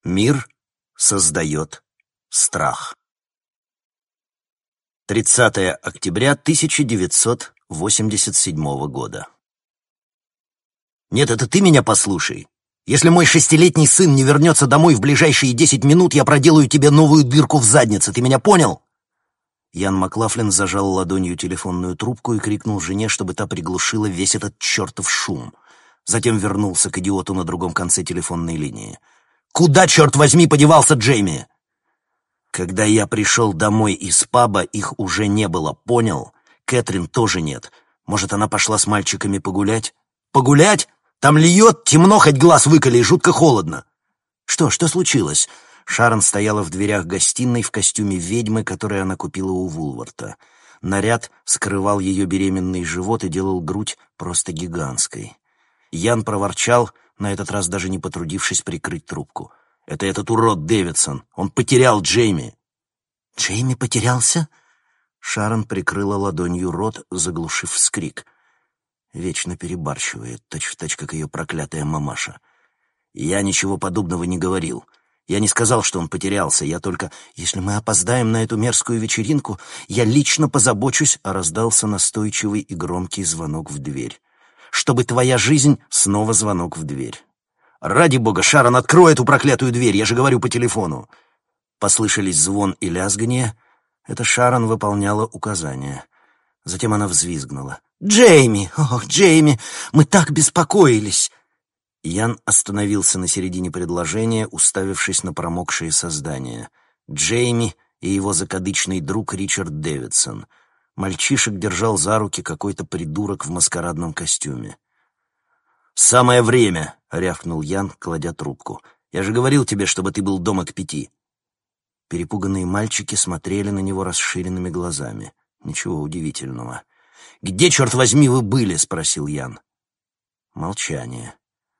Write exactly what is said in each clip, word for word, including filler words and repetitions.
Мир создает страх. тридцатое октября тысяча девятьсот восемьдесят седьмого года. Нет, это ты меня послушай. Если мой шестилетний сын не вернется домой в ближайшие десять минут, я проделаю тебе новую дырку в заднице. Ты меня понял? Ян Маклафлин зажал ладонью телефонную трубку и крикнул жене, чтобы та приглушила весь этот чертов шум. Затем вернулся к идиоту на другом конце телефонной линии. «Куда, черт возьми, подевался Джейми?» «Когда я пришел домой из паба, их уже не было, понял? Кэтрин тоже нет. Может, она пошла с мальчиками погулять?» «Погулять? Там льет, темно, хоть глаз выколи, и жутко холодно». «Что, что случилось?» Шарон стояла в дверях гостиной в костюме ведьмы, который она купила у Вулварта. Наряд скрывал ее беременный живот и делал грудь просто гигантской. Ян проворчал, на этот раз даже не потрудившись прикрыть трубку. «Это этот урод Дэвидсон. Он потерял Джейми». «Джейми потерялся?» Шарон прикрыла ладонью рот, заглушив вскрик. Вечно перебарщивает, точь-в-точь, как ее проклятая мамаша. «Я ничего подобного не говорил. Я не сказал, что он потерялся. Я только... Если мы опоздаем на эту мерзкую вечеринку, я лично позабочусь», — а раздался настойчивый и громкий звонок в дверь. «Чтобы твоя жизнь...» — снова звонок в дверь. «Ради бога, Шарон, открой эту проклятую дверь, я же говорю по телефону!» Послышались звон и лязганье. Это Шарон выполняла указания. Затем она взвизгнула. «Джейми! Ох, Джейми! Мы так беспокоились!» Ян остановился на середине предложения, уставившись на промокшие создания. Джейми и его закадычный друг Ричард Дэвидсон. Мальчишек держал за руки какой-то придурок в маскарадном костюме. «Самое время!» — рявкнул Ян, кладя трубку. «Я же говорил тебе, чтобы ты был дома к пяти». Перепуганные мальчики смотрели на него расширенными глазами. Ничего удивительного. «Где, черт возьми, вы были?» — спросил Ян. Молчание.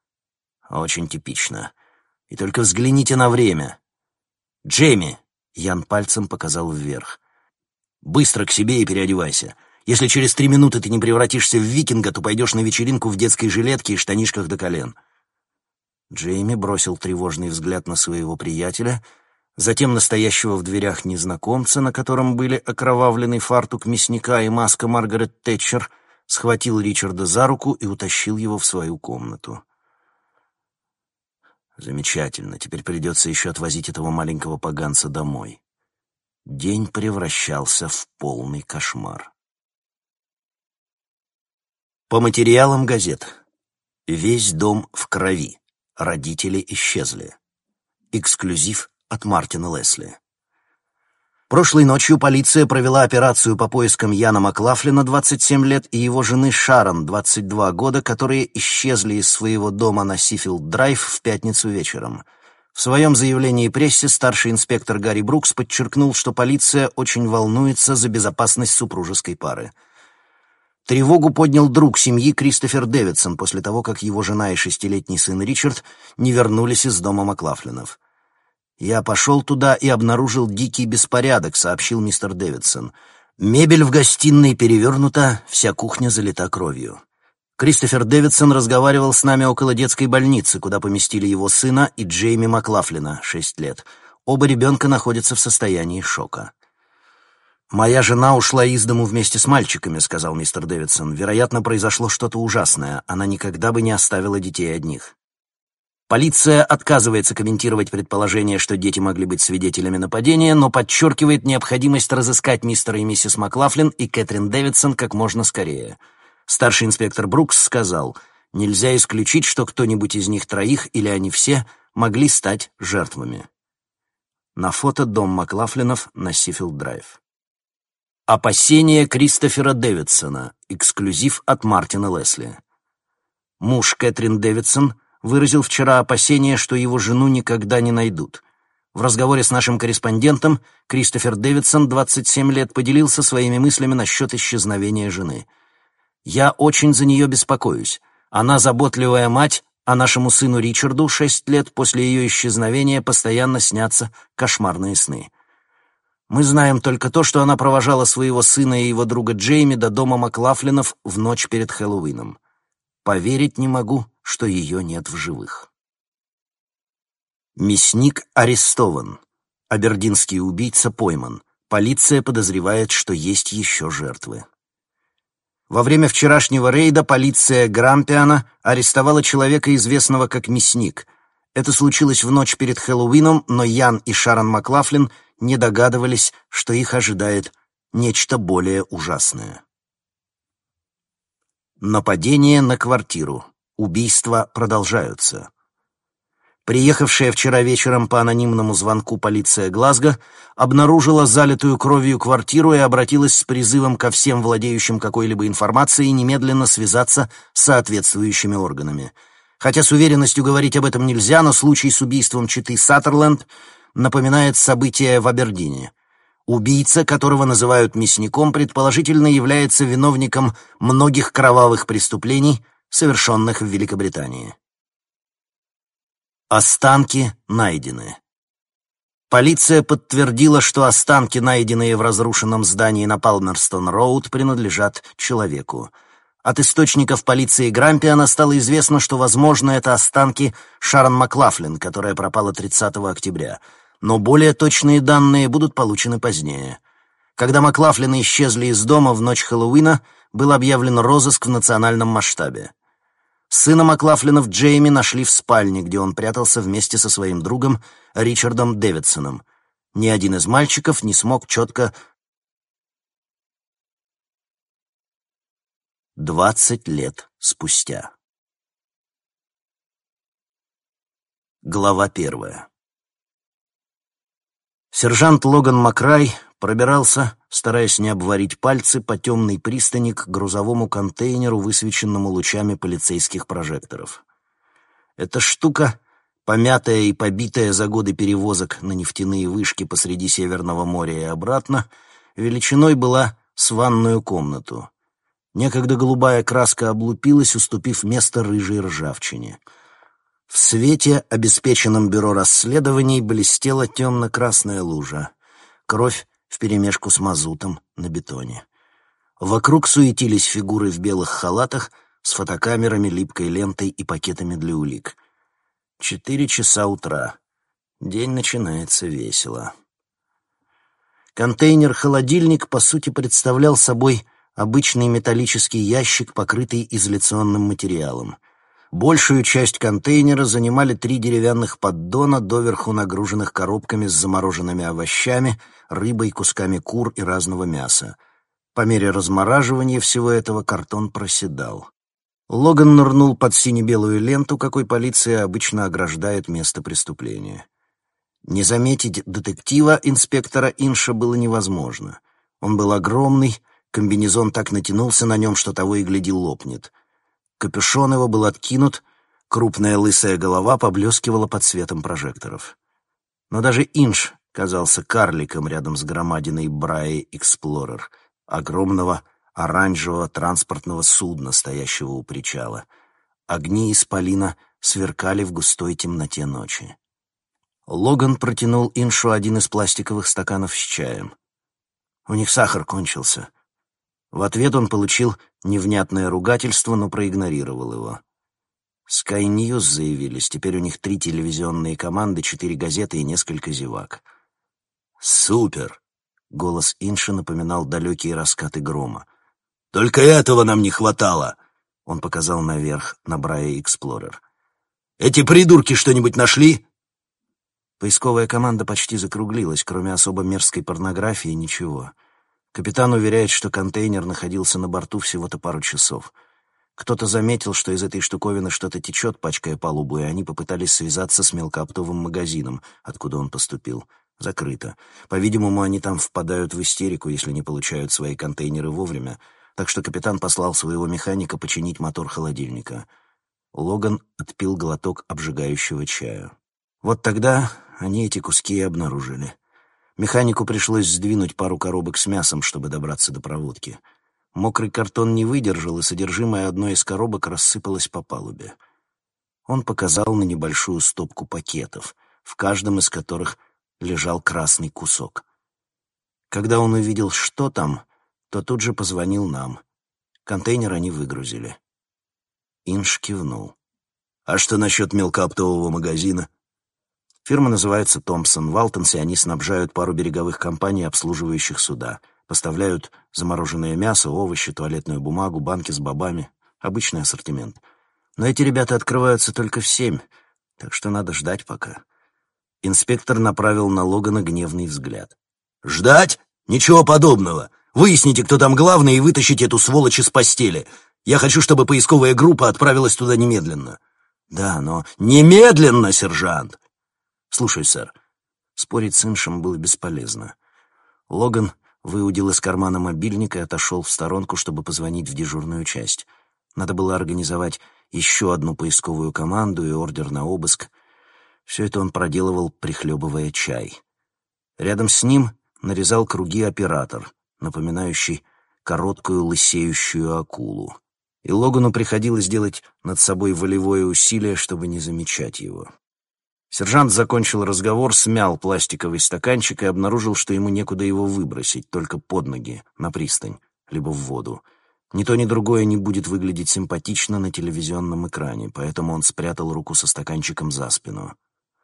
«Очень типично. И только взгляните на время. Джейми!» — Ян пальцем показал вверх. «Быстро к себе и переодевайся. Если через три минуты ты не превратишься в викинга, то пойдешь на вечеринку в детской жилетке и штанишках до колен». Джейми бросил тревожный взгляд на своего приятеля, затем настоящего в дверях незнакомца, на котором были окровавленный фартук мясника и маска Маргарет Тэтчер, схватил Ричарда за руку и утащил его в свою комнату. «Замечательно. Теперь придется еще отвозить этого маленького поганца домой». День превращался в полный кошмар. По материалам газет. Весь дом в крови. Родители исчезли. Эксклюзив от Мартина Лесли. Прошлой ночью полиция провела операцию по поискам Яна Маклафлина, двадцать семь лет, и его жены Шарон, двадцать два года, которые исчезли из своего дома на Сифилд-драйв в пятницу вечером. В своем заявлении прессе старший инспектор Гарри Брукс подчеркнул, что полиция очень волнуется за безопасность супружеской пары. Тревогу поднял друг семьи Кристофер Дэвидсон после того, как его жена и шестилетний сын Ричард не вернулись из дома Маклафлинов. «Я пошел туда и обнаружил дикий беспорядок», — сообщил мистер Дэвидсон. «Мебель в гостиной перевернута, вся кухня залита кровью. Кристофер Дэвидсон разговаривал с нами около детской больницы, куда поместили его сына и Джейми Маклафлина, шесть лет. Оба ребенка находятся в состоянии шока». «Моя жена ушла из дому вместе с мальчиками», — сказал мистер Дэвидсон. «Вероятно, произошло что-то ужасное. Она никогда бы не оставила детей одних». Полиция отказывается комментировать предположение, что дети могли быть свидетелями нападения, но подчеркивает необходимость разыскать мистера и миссис Маклафлин и Кэтрин Дэвидсон как можно скорее. Старший инспектор Брукс сказал, нельзя исключить, что кто-нибудь из них троих или они все могли стать жертвами. На фото дом Маклафлинов на Сифилд-драйв. Опасения Кристофера Дэвидсона. Эксклюзив от Мартина Лесли. Муж Кэтрин Дэвидсон выразил вчера опасение, что его жену никогда не найдут. В разговоре с нашим корреспондентом Кристофер Дэвидсон, двадцать семь лет, поделился своими мыслями насчет исчезновения жены. «Я очень за нее беспокоюсь. Она заботливая мать, а нашему сыну Ричарду, шесть лет, после ее исчезновения постоянно снятся кошмарные сны. Мы знаем только то, что она провожала своего сына и его друга Джейми до дома Маклафлинов в ночь перед Хэллоуином. Поверить не могу, что ее нет в живых». Мясник арестован. Абердинский убийца пойман. Полиция подозревает, что есть еще жертвы. Во время вчерашнего рейда полиция Грампиана арестовала человека, известного как Мясник. Это случилось в ночь перед Хэллоуином, но Ян и Шарон Маклафлин не догадывались, что их ожидает нечто более ужасное. Нападение на квартиру. Убийства продолжаются. Приехавшая вчера вечером по анонимному звонку полиция Глазго обнаружила залитую кровью квартиру и обратилась с призывом ко всем владеющим какой-либо информацией немедленно связаться с соответствующими органами. Хотя с уверенностью говорить об этом нельзя, но случай с убийством четы Саттерленд напоминает события в Абердине. Убийца, которого называют мясником, предположительно является виновником многих кровавых преступлений, совершенных в Великобритании. Останки найдены. Полиция подтвердила, что останки, найденные в разрушенном здании на Палмерстон-Роуд, принадлежат человеку. От источников полиции Грампиана стало известно, что, возможно, это останки Шарон Маклафлин, которая пропала тридцатого октября. Но более точные данные будут получены позднее. Когда Маклафлины исчезли из дома в ночь Хэллоуина, был объявлен розыск в национальном масштабе. Сына Маклафлинов Джейми нашли в спальне, где он прятался вместе со своим другом Ричардом Дэвидсоном. Ни один из мальчиков не смог четко... Двадцать лет спустя. Глава первая. Сержант Логан Макрай пробирался, стараясь не обварить пальцы, по темной пристани к грузовому контейнеру, высвеченному лучами полицейских прожекторов. Эта штука, помятая и побитая за годы перевозок на нефтяные вышки посреди Северного моря и обратно, величиной была с ванную комнату. Некогда голубая краска облупилась, уступив место рыжей ржавчине. В свете, обеспеченном бюро расследований, блестела темно-красная лужа. Кровь вперемешку с мазутом на бетоне. Вокруг суетились фигуры в белых халатах с фотокамерами, липкой лентой и пакетами для улик. Четыре часа утра. День начинается весело. Контейнер-холодильник, по сути, представлял собой обычный металлический ящик, покрытый изоляционным материалом. Большую часть контейнера занимали три деревянных поддона, доверху нагруженных коробками с замороженными овощами, рыбой, кусками кур и разного мяса. По мере размораживания всего этого картон проседал. Логан нырнул под сине-белую ленту, какой полиция обычно ограждает место преступления. Не заметить детектива, инспектора Инша, было невозможно. Он был огромный, комбинезон так натянулся на нем, что того и гляди лопнет. Капюшон его был откинут, крупная лысая голова поблескивала под светом прожекторов. Но даже Инш казался карликом рядом с громадиной Браи Эксплорер, огромного оранжевого транспортного судна, стоящего у причала. Огни исполина сверкали в густой темноте ночи. Логан протянул Иншу один из пластиковых стаканов с чаем. У них сахар кончился. В ответ он получил невнятное ругательство, но проигнорировал его. Sky News заявились, теперь у них три телевизионные команды, четыре газеты и несколько зевак. «Супер!» — голос Инши напоминал далекие раскаты грома. «Только этого нам не хватало!» — он показал наверх, на Брайя Эксплорер. «Эти придурки что-нибудь нашли?» Поисковая команда почти закруглилась, кроме особо мерзкой порнографии ничего. Капитан уверяет, что контейнер находился на борту всего-то пару часов. Кто-то заметил, что из этой штуковины что-то течет, пачкая палубу, и они попытались связаться с мелкооптовым магазином, откуда он поступил. Закрыто. По-видимому, они там впадают в истерику, если не получают свои контейнеры вовремя, так что капитан послал своего механика починить мотор холодильника. Логан отпил глоток обжигающего чая. Вот тогда они эти куски и обнаружили. Механику пришлось сдвинуть пару коробок с мясом, чтобы добраться до проводки. Мокрый картон не выдержал, и содержимое одной из коробок рассыпалось по палубе. Он показал на небольшую стопку пакетов, в каждом из которых лежал красный кусок. Когда он увидел, что там, то тут же позвонил нам. Контейнер они выгрузили. Инш кивнул. «А что насчет мелкооптового магазина?» Фирма называется «Томпсон». В Алтенсе они снабжают пару береговых компаний, обслуживающих суда. Поставляют замороженное мясо, овощи, туалетную бумагу, банки с бобами. Обычный ассортимент. Но эти ребята открываются только в семь, так что надо ждать пока. Инспектор направил на Логана гневный взгляд. «Ждать? Ничего подобного. Выясните, кто там главный, и вытащите эту сволочь из постели. Я хочу, чтобы поисковая группа отправилась туда немедленно». «Да, но...» «Немедленно, сержант!» «Слушай, сэр». Спорить с Иншем было бесполезно. Логан выудил из кармана мобильник и отошел в сторонку, чтобы позвонить в дежурную часть. Надо было организовать еще одну поисковую команду и ордер на обыск. Все это он проделывал, прихлебывая чай. Рядом с ним нарезал круги оператор, напоминающий короткую лысеющую акулу. И Логану приходилось делать над собой волевое усилие, чтобы не замечать его. Сержант закончил разговор, смял пластиковый стаканчик и обнаружил, что ему некуда его выбросить, только под ноги, на пристань, либо в воду. Ни то, ни другое не будет выглядеть симпатично на телевизионном экране, поэтому он спрятал руку со стаканчиком за спину.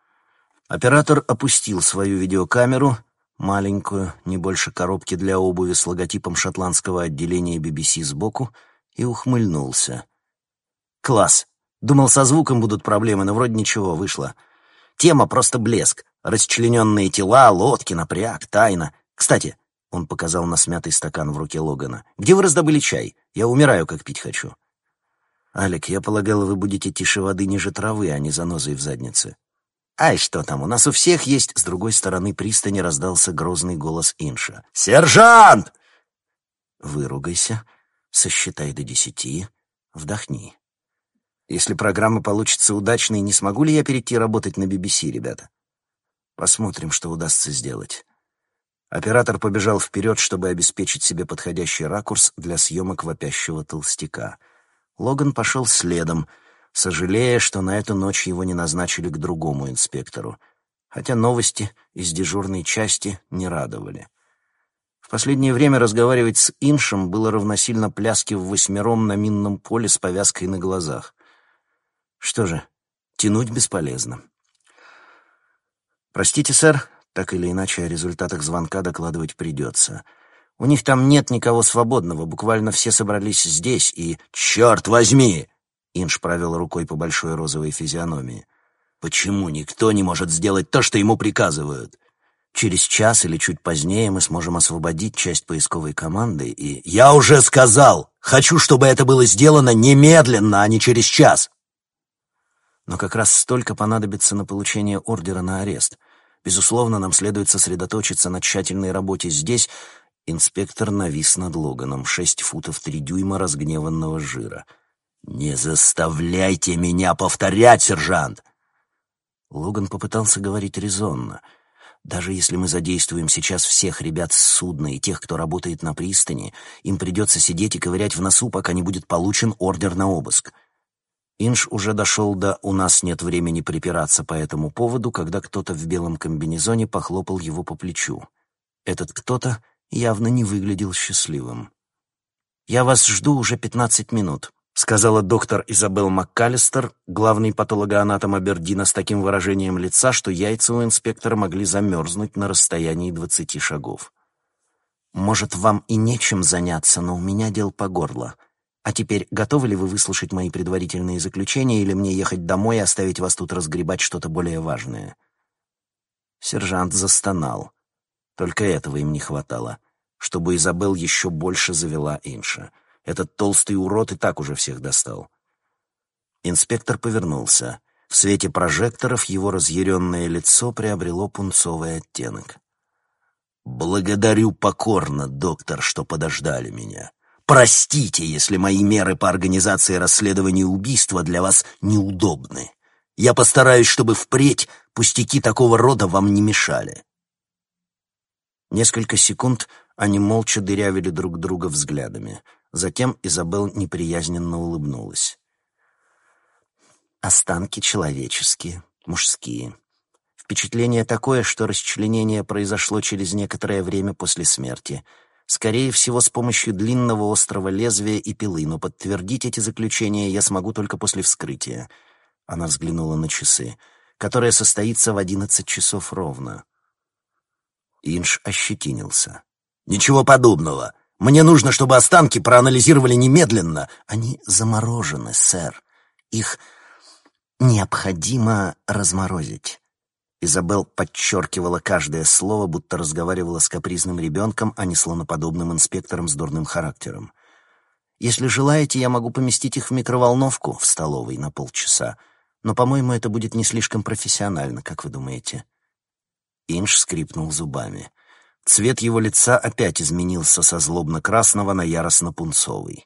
Оператор опустил свою видеокамеру, маленькую, не больше коробки для обуви с логотипом шотландского отделения би би си сбоку, и ухмыльнулся. «Класс! Думал, со звуком будут проблемы, но вроде ничего, вышло. Тема просто блеск. Расчлененные тела, лодки, напряг, тайна. Кстати, — он показал на смятый стакан в руке Логана, — где вы раздобыли чай? Я умираю, как пить хочу». «Алек, я полагал, вы будете тише воды ниже травы, а не занозой в заднице». «Ай, что там, у нас у всех есть...» С другой стороны пристани раздался грозный голос Инша. «Сержант!» «Выругайся, сосчитай до десяти, вдохни. Если программа получится удачной, не смогу ли я перейти работать на би би си, ребята? Посмотрим, что удастся сделать». Оператор побежал вперед, чтобы обеспечить себе подходящий ракурс для съемок вопящего толстяка. Логан пошел следом, сожалея, что на эту ночь его не назначили к другому инспектору, хотя новости из дежурной части не радовали. В последнее время разговаривать с Иншем было равносильно пляске в восьмером на минном поле с повязкой на глазах. Что же, тянуть бесполезно. «Простите, сэр, так или иначе о результатах звонка докладывать придется. У них там нет никого свободного, буквально все собрались здесь и...» «Черт возьми!» — Инш провел рукой по большой розовой физиономии. «Почему никто не может сделать то, что ему приказывают? Через час или чуть позднее мы сможем освободить часть поисковой команды и...» «Я уже сказал! Хочу, чтобы это было сделано немедленно, а не через час!» «Но как раз столько понадобится на получение ордера на арест. Безусловно, нам следует сосредоточиться на тщательной работе здесь...» Инспектор навис над Логаном, шесть футов три дюйма разгневанного жира. «Не заставляйте меня повторять, сержант!» Логан попытался говорить резонно. «Даже если мы задействуем сейчас всех ребят с судна и тех, кто работает на пристани, им придется сидеть и ковырять в носу, пока не будет получен ордер на обыск». Инш уже дошел до «у нас нет времени припираться по этому поводу», когда кто-то в белом комбинезоне похлопал его по плечу. Этот кто-то явно не выглядел счастливым. «Я вас жду уже пятнадцать минут», — сказала доктор Изабелл МакКаллистер, главный патологоанатом Абердина, с таким выражением лица, что яйца у инспектора могли замерзнуть на расстоянии двадцати шагов. «Может, вам и нечем заняться, но у меня дел по горло. А теперь готовы ли вы выслушать мои предварительные заключения, или мне ехать домой и оставить вас тут разгребать что-то более важное?» Сержант застонал. Только этого им не хватало, чтобы Изабелл еще больше завела Инша. Этот толстый урод и так уже всех достал. Инспектор повернулся. В свете прожекторов его разъяренное лицо приобрело пунцовый оттенок. «Благодарю покорно, доктор, что подождали меня. Простите, если мои меры по организации расследования убийства для вас неудобны. Я постараюсь, чтобы впредь пустяки такого рода вам не мешали». Несколько секунд они молча дырявили друг друга взглядами. Затем Изабелл неприязненно улыбнулась. «Останки человеческие, мужские. Впечатление такое, что расчленение произошло через некоторое время после смерти. Скорее всего, с помощью длинного острого лезвия и пилы, но подтвердить эти заключения я смогу только после вскрытия». Она взглянула на часы. которая состоится в одиннадцать часов ровно. Инж ощетинился. «Ничего подобного. Мне нужно, чтобы останки проанализировали немедленно. Они заморожены, сэр. Их необходимо разморозить». Изабелл подчеркивала каждое слово, будто разговаривала с капризным ребенком, а не слоноподобным инспектором с дурным характером. «Если желаете, я могу поместить их в микроволновку в столовой на полчаса, но, по-моему, это будет не слишком профессионально, как вы думаете?» Инж скрипнул зубами. Цвет его лица опять изменился со злобно-красного на яростно-пунцовый.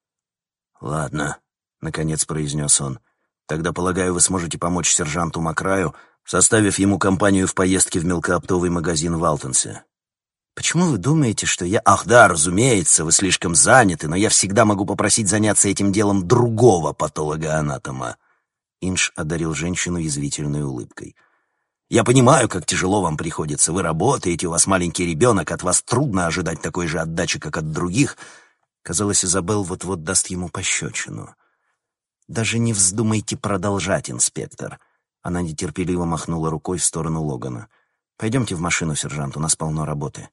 «Ладно», — наконец произнес он, — «тогда, полагаю, вы сможете помочь сержанту Макраю, составив ему компанию в поездке в мелкооптовый магазин в Алтонсе». «Почему вы думаете, что я...» «Ах да, разумеется, вы слишком заняты, но я всегда могу попросить заняться этим делом другого патолога-анатома». Инж одарил женщину язвительной улыбкой. «Я понимаю, как тяжело вам приходится. Вы работаете, у вас маленький ребенок, от вас трудно ожидать такой же отдачи, как от других». Казалось, Изабелл вот-вот даст ему пощечину. «Даже не вздумайте продолжать, инспектор». Она нетерпеливо махнула рукой в сторону Логана. «Пойдемте в машину, сержант, у нас полно работы».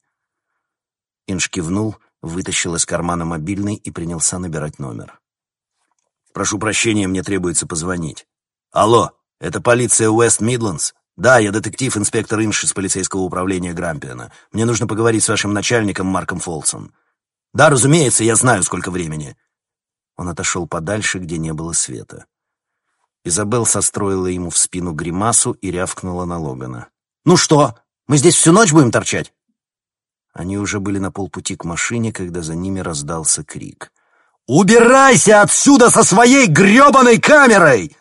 Инж кивнул, вытащил из кармана мобильный и принялся набирать номер. «Прошу прощения, мне требуется позвонить». «Алло, это полиция Уэст-Мидлендс? Да, я детектив-инспектор Инж из полицейского управления Грампиана. Мне нужно поговорить с вашим начальником Марком Фолсом». «Да, разумеется, я знаю, сколько времени». Он отошел подальше, где не было света. Изабелл состроила ему в спину гримасу и рявкнула на Логана. «Ну что, мы здесь всю ночь будем торчать?» Они уже были на полпути к машине, когда за ними раздался крик. «Убирайся отсюда со своей гребаной камерой!»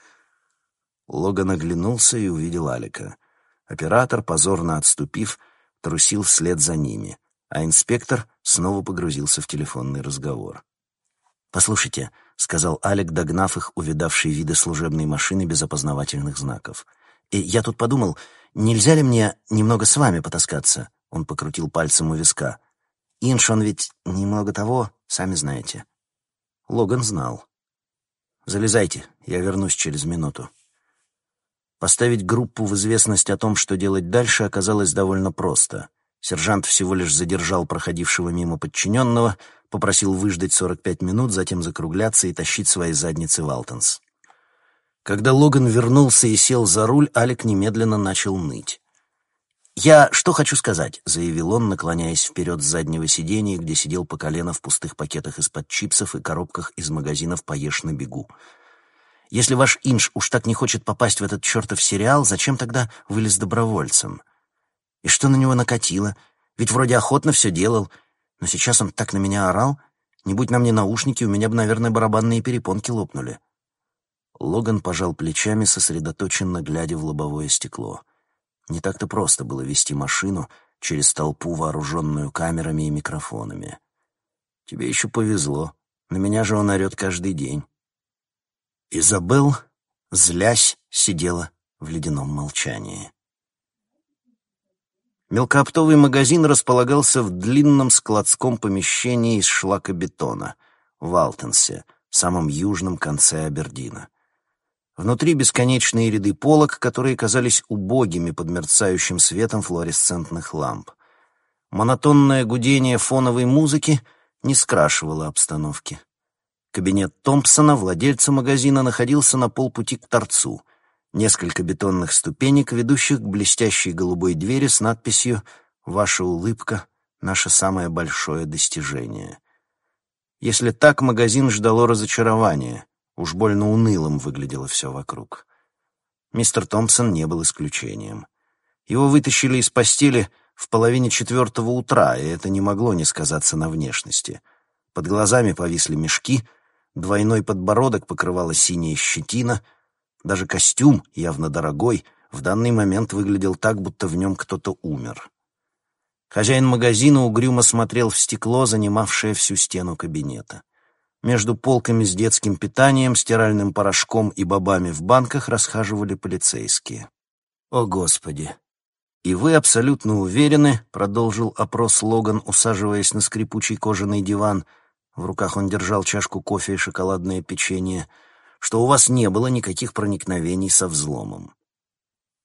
Логан оглянулся и увидел Алика. Оператор, позорно отступив, трусил вслед за ними, а инспектор снова погрузился в телефонный разговор. «Послушайте», — сказал Алик, догнав их, увидавшие виды служебной машины без опознавательных знаков. «И я тут подумал, нельзя ли мне немного с вами потаскаться?» Он покрутил пальцем у виска. «Инж, он ведь немного того, сами знаете». Логан знал. «Залезайте, я вернусь через минуту». Поставить группу в известность о том, что делать дальше, оказалось довольно просто. Сержант всего лишь задержал проходившего мимо подчиненного, попросил выждать сорок пять минут, затем закругляться и тащить свои задницы в Алтонс. Когда Логан вернулся и сел за руль, Алик немедленно начал ныть. «Я что хочу сказать», — заявил он, наклоняясь вперед с заднего сиденья, где сидел по колено в пустых пакетах из-под чипсов и коробках из магазинов «Поешь на бегу». «Если ваш Инж уж так не хочет попасть в этот чертов сериал, зачем тогда вылез добровольцем? И что на него накатило? Ведь вроде охотно все делал, но сейчас он так на меня орал. Не будь на мне наушники, у меня бы, наверное, барабанные перепонки лопнули». Логан пожал плечами, сосредоточенно глядя в лобовое стекло. Не так-то просто было вести машину через толпу, вооруженную камерами и микрофонами. «Тебе еще повезло. На меня же он орет каждый день». Изабелл, злясь, сидела в ледяном молчании. Мелкооптовый магазин располагался в длинном складском помещении из шлакобетона в Алтонсе, самом южном конце Абердина. Внутри бесконечные ряды полок, которые казались убогими под мерцающим светом флуоресцентных ламп. Монотонное гудение фоновой музыки не скрашивало обстановки. Кабинет Томпсона, владельца магазина, находился на полпути к торцу. Несколько бетонных ступенек, ведущих к блестящей голубой двери с надписью «Ваша улыбка — наше самое большое достижение». Если так, магазин ждало разочарование. Уж больно унылым выглядело все вокруг. Мистер Томпсон не был исключением. Его вытащили из постели в половине четвертого утра, и это не могло не сказаться на внешности. Под глазами повисли мешки, двойной подбородок покрывала синяя щетина, даже костюм, явно дорогой, в данный момент выглядел так, будто в нем кто-то умер. Хозяин магазина угрюмо смотрел в стекло, занимавшее всю стену кабинета. Между полками с детским питанием, стиральным порошком и бобами в банках расхаживали полицейские. «О, Господи!» «И вы абсолютно уверены, — продолжил опрос Логан, усаживаясь на скрипучий кожаный диван, в руках он держал чашку кофе и шоколадное печенье, — что у вас не было никаких проникновений со взломом?»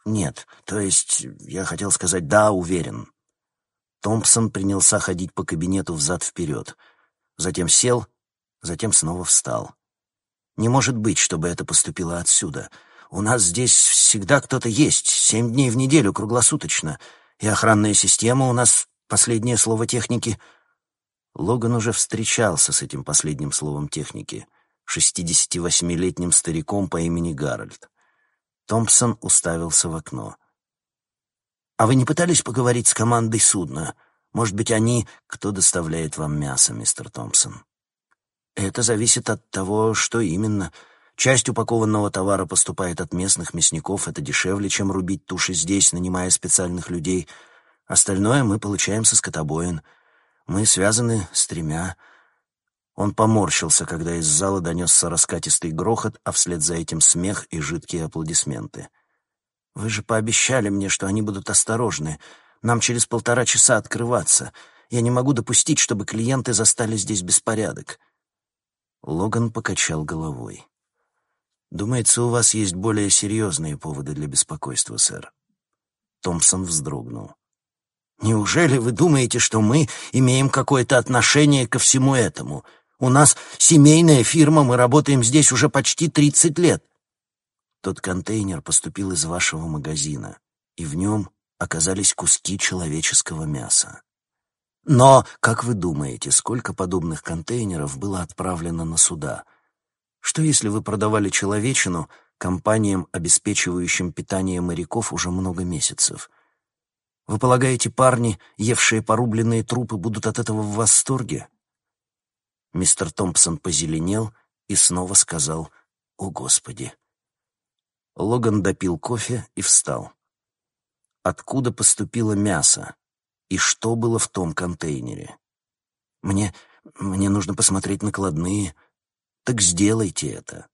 Нет, то есть, я хотел сказать «да, уверен». Томпсон принялся ходить по кабинету взад-вперед. Затем сел, затем снова встал. «Не может быть, чтобы это поступило отсюда. У нас здесь всегда кто-то есть, семь дней в неделю, круглосуточно. И охранная система у нас, последнее слово техники». Логан уже встречался с этим последним словом техники, шестидесятивосьмилетним стариком по имени Гарольд. Томпсон уставился в окно. «А вы не пытались поговорить с командой судна? Может быть, они... Кто доставляет вам мясо, мистер Томпсон?» «Это зависит от того, что именно. Часть упакованного товара поступает от местных мясников. Это дешевле, чем рубить туши здесь, нанимая специальных людей. Остальное мы получаем со скотобоин. Мы связаны с тремя...» Он поморщился, когда из зала донесся раскатистый грохот, а вслед за этим смех и жидкие аплодисменты. «Вы же пообещали мне, что они будут осторожны. Нам через полтора часа открываться. Я не могу допустить, чтобы клиенты застали здесь беспорядок». Логан покачал головой. «Думается, у вас есть более серьезные поводы для беспокойства, сэр». Томпсон вздрогнул. «Неужели вы думаете, что мы имеем какое-то отношение ко всему этому? У нас семейная фирма, мы работаем здесь уже почти тридцать лет». «Тот контейнер поступил из вашего магазина, и в нем оказались куски человеческого мяса. Но, как вы думаете, сколько подобных контейнеров было отправлено на суда? Что если вы продавали человечину компаниям, обеспечивающим питание моряков уже много месяцев? Вы полагаете, парни, евшие порубленные трупы, будут от этого в восторге?» Мистер Томпсон позеленел и снова сказал «О, Господи!». Логан допил кофе и встал. Откуда поступило мясо? И что было в том контейнере? Мне... мне нужно посмотреть накладные. Так сделайте это.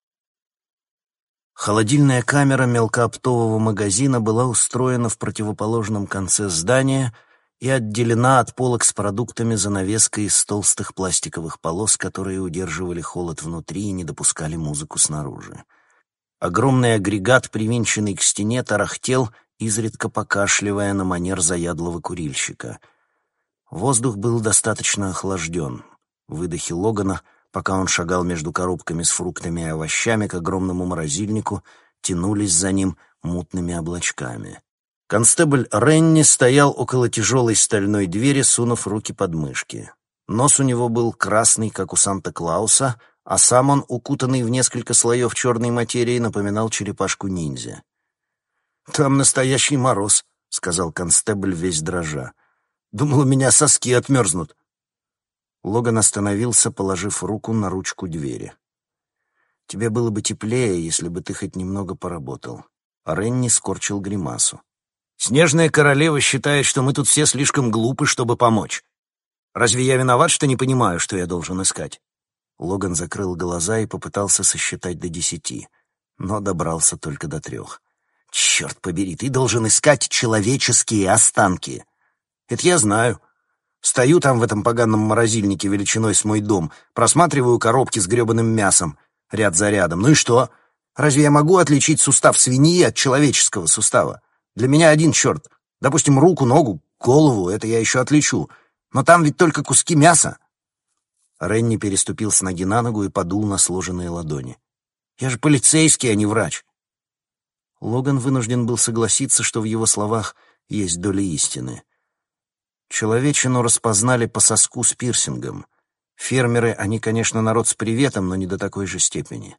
Холодильная камера мелкооптового магазина была устроена в противоположном конце здания и отделена от полок с продуктами занавеской из толстых пластиковых полос, которые удерживали холод внутри и не допускали музыку снаружи. Огромный агрегат, привинченный к стене, тарахтел, изредка покашливая на манер заядлого курильщика. Воздух был достаточно охлажден. Выдохи Логана, пока он шагал между коробками с фруктами и овощами к огромному морозильнику, тянулись за ним мутными облачками. Констебль Ренни стоял около тяжелой стальной двери, сунув руки под мышки. Нос у него был красный, как у Санта-Клауса, а сам он, укутанный в несколько слоев черной материи, напоминал черепашку-ниндзя. «Там настоящий мороз», — сказал констебль весь дрожа. «Думал, у меня соски отмерзнут». Логан остановился, положив руку на ручку двери. «Тебе было бы теплее, если бы ты хоть немного поработал». Ренни скорчил гримасу. «Снежная королева считает, что мы тут все слишком глупы, чтобы помочь. Разве я виноват, что не понимаю, что я должен искать?» Логан закрыл глаза и попытался сосчитать до десяти, но добрался только до трех. «Черт побери, ты должен искать человеческие останки!» «Это я знаю. Стою там в этом поганом морозильнике величиной с мой дом, просматриваю коробки с гребаным мясом, ряд за рядом. Ну и что? Разве я могу отличить сустав свиньи от человеческого сустава? Для меня один черт. Допустим, руку, ногу, голову — это я еще отличу. Но там ведь только куски мяса». Ренни переступил с ноги на ногу и подул на сложенные ладони. «Я же полицейский, а не врач». Логан вынужден был согласиться, что в его словах есть доля истины. Человечину распознали по соску с пирсингом. Фермеры, они, конечно, народ с приветом, но не до такой же степени.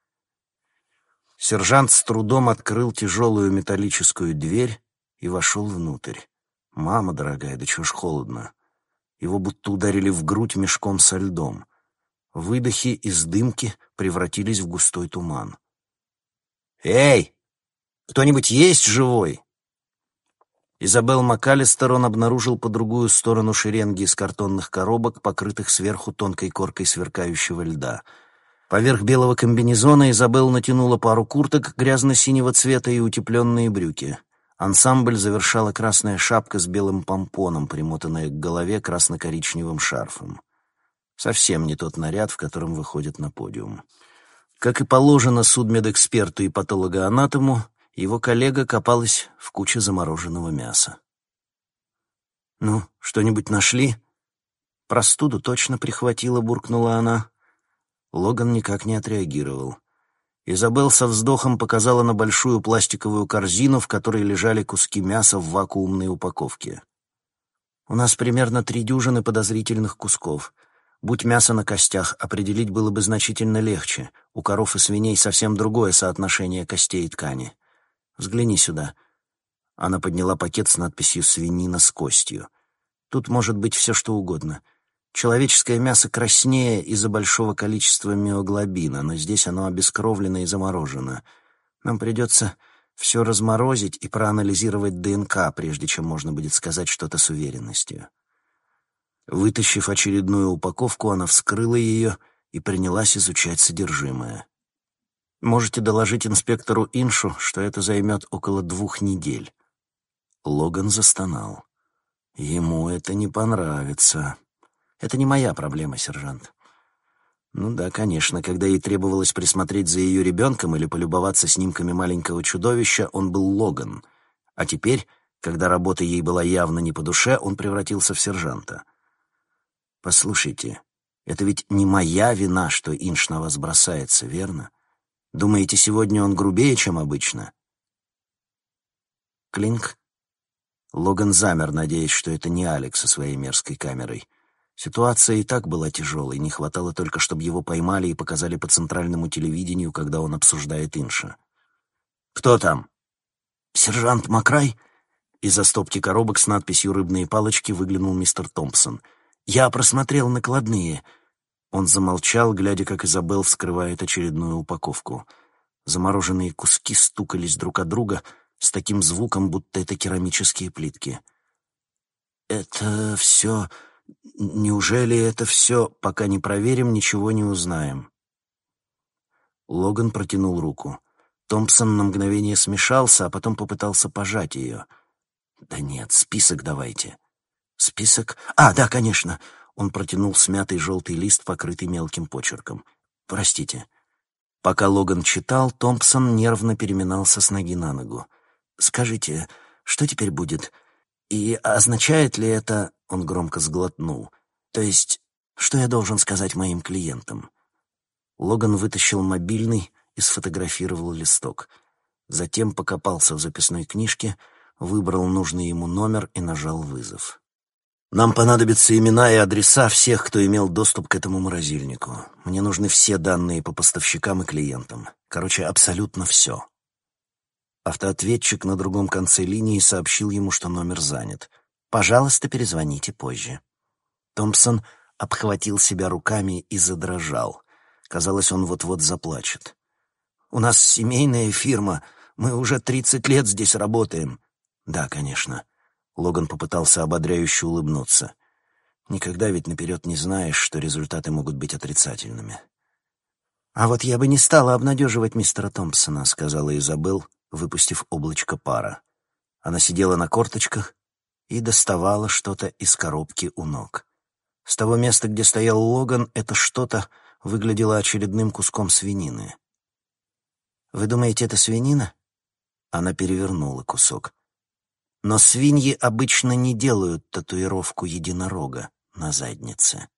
Сержант с трудом открыл тяжелую металлическую дверь и вошел внутрь. «Мама дорогая, да чего ж холодно». Его будто ударили в грудь мешком со льдом. Выдохи из дымки превратились в густой туман. «Эй! Кто-нибудь есть живой?» Изабелл МакАлистер он обнаружил по другую сторону шеренги из картонных коробок, покрытых сверху тонкой коркой сверкающего льда. Поверх белого комбинезона Изабелл натянула пару курток грязно-синего цвета и утепленные брюки. Ансамбль завершала красная шапка с белым помпоном, примотанная к голове красно-коричневым шарфом. Совсем не тот наряд, в котором выходят на подиум. Как и положено судмедэксперту и патологоанатому, Его коллега копалась в куче замороженного мяса. «Ну, что-нибудь нашли?» «Простуду точно прихватила», — буркнула она. Логан никак не отреагировал. Изабелл со вздохом показала на большую пластиковую корзину, в которой лежали куски мяса в вакуумной упаковке. «У нас примерно три дюжины подозрительных кусков. Будь мясо на костях, определить было бы значительно легче. У коров и свиней совсем другое соотношение костей и ткани. Взгляни сюда». Она подняла пакет с надписью «Свинина с костью». «Тут может быть все, что угодно. Человеческое мясо краснее из-за большого количества миоглобина, но здесь оно обескровлено и заморожено. Нам придется все разморозить и проанализировать ДНК, прежде чем можно будет сказать что-то с уверенностью». Вытащив очередную упаковку, она вскрыла ее и принялась изучать содержимое. «Можете доложить инспектору Иншу, что это займет около двух недель». Логан застонал. «Ему это не понравится». «Это не моя проблема, сержант». Ну да, конечно, когда ей требовалось присмотреть за ее ребенком или полюбоваться снимками маленького чудовища, он был Логан. А теперь, когда работа ей была явно не по душе, он превратился в сержанта. «Послушайте, это ведь не моя вина, что Инш на вас бросается, верно? Думаете, сегодня он грубее, чем обычно?» Клинк. Логан замер, надеясь, что это не Алекс со своей мерзкой камерой. Ситуация и так была тяжелой, не хватало только, чтобы его поймали и показали по центральному телевидению, когда он обсуждает Инша. «Кто там?» «Сержант Макрай?» Из-за стопки коробок с надписью «Рыбные палочки» выглянул мистер Томпсон. «Я просмотрел накладные». Он замолчал, глядя, как Изабелл вскрывает очередную упаковку. Замороженные куски стукались друг от друга с таким звуком, будто это керамические плитки. «Это все... Неужели это все? Пока не проверим, ничего не узнаем». Логан протянул руку. Томпсон на мгновение смешался, а потом попытался пожать ее. «Да нет, список давайте». «Список? А, да, конечно». Он протянул смятый желтый лист, покрытый мелким почерком. «Простите». Пока Логан читал, Томпсон нервно переминался с ноги на ногу. «Скажите, что теперь будет? И означает ли это...» — он громко сглотнул. «То есть, что я должен сказать моим клиентам?» Логан вытащил мобильный и сфотографировал листок. Затем покопался в записной книжке, выбрал нужный ему номер и нажал вызов. «Нам понадобятся имена и адреса всех, кто имел доступ к этому морозильнику. Мне нужны все данные по поставщикам и клиентам. Короче, абсолютно все». Автоответчик на другом конце линии сообщил ему, что номер занят. «Пожалуйста, перезвоните позже». Томпсон обхватил себя руками и задрожал. Казалось, он вот-вот заплачет. «У нас семейная фирма. Мы уже тридцать лет здесь работаем». «Да, конечно». Логан попытался ободряюще улыбнуться. «Никогда ведь наперед не знаешь, что результаты могут быть отрицательными». «А вот я бы не стала обнадеживать мистера Томпсона», — сказала Изабелл, выпустив облачко пара. Она сидела на корточках и доставала что-то из коробки у ног. С того места, где стоял Логан, это что-то выглядело очередным куском свинины. «Вы думаете, это свинина?» Она перевернула кусок. «Но свиньи обычно не делают татуировку единорога на заднице».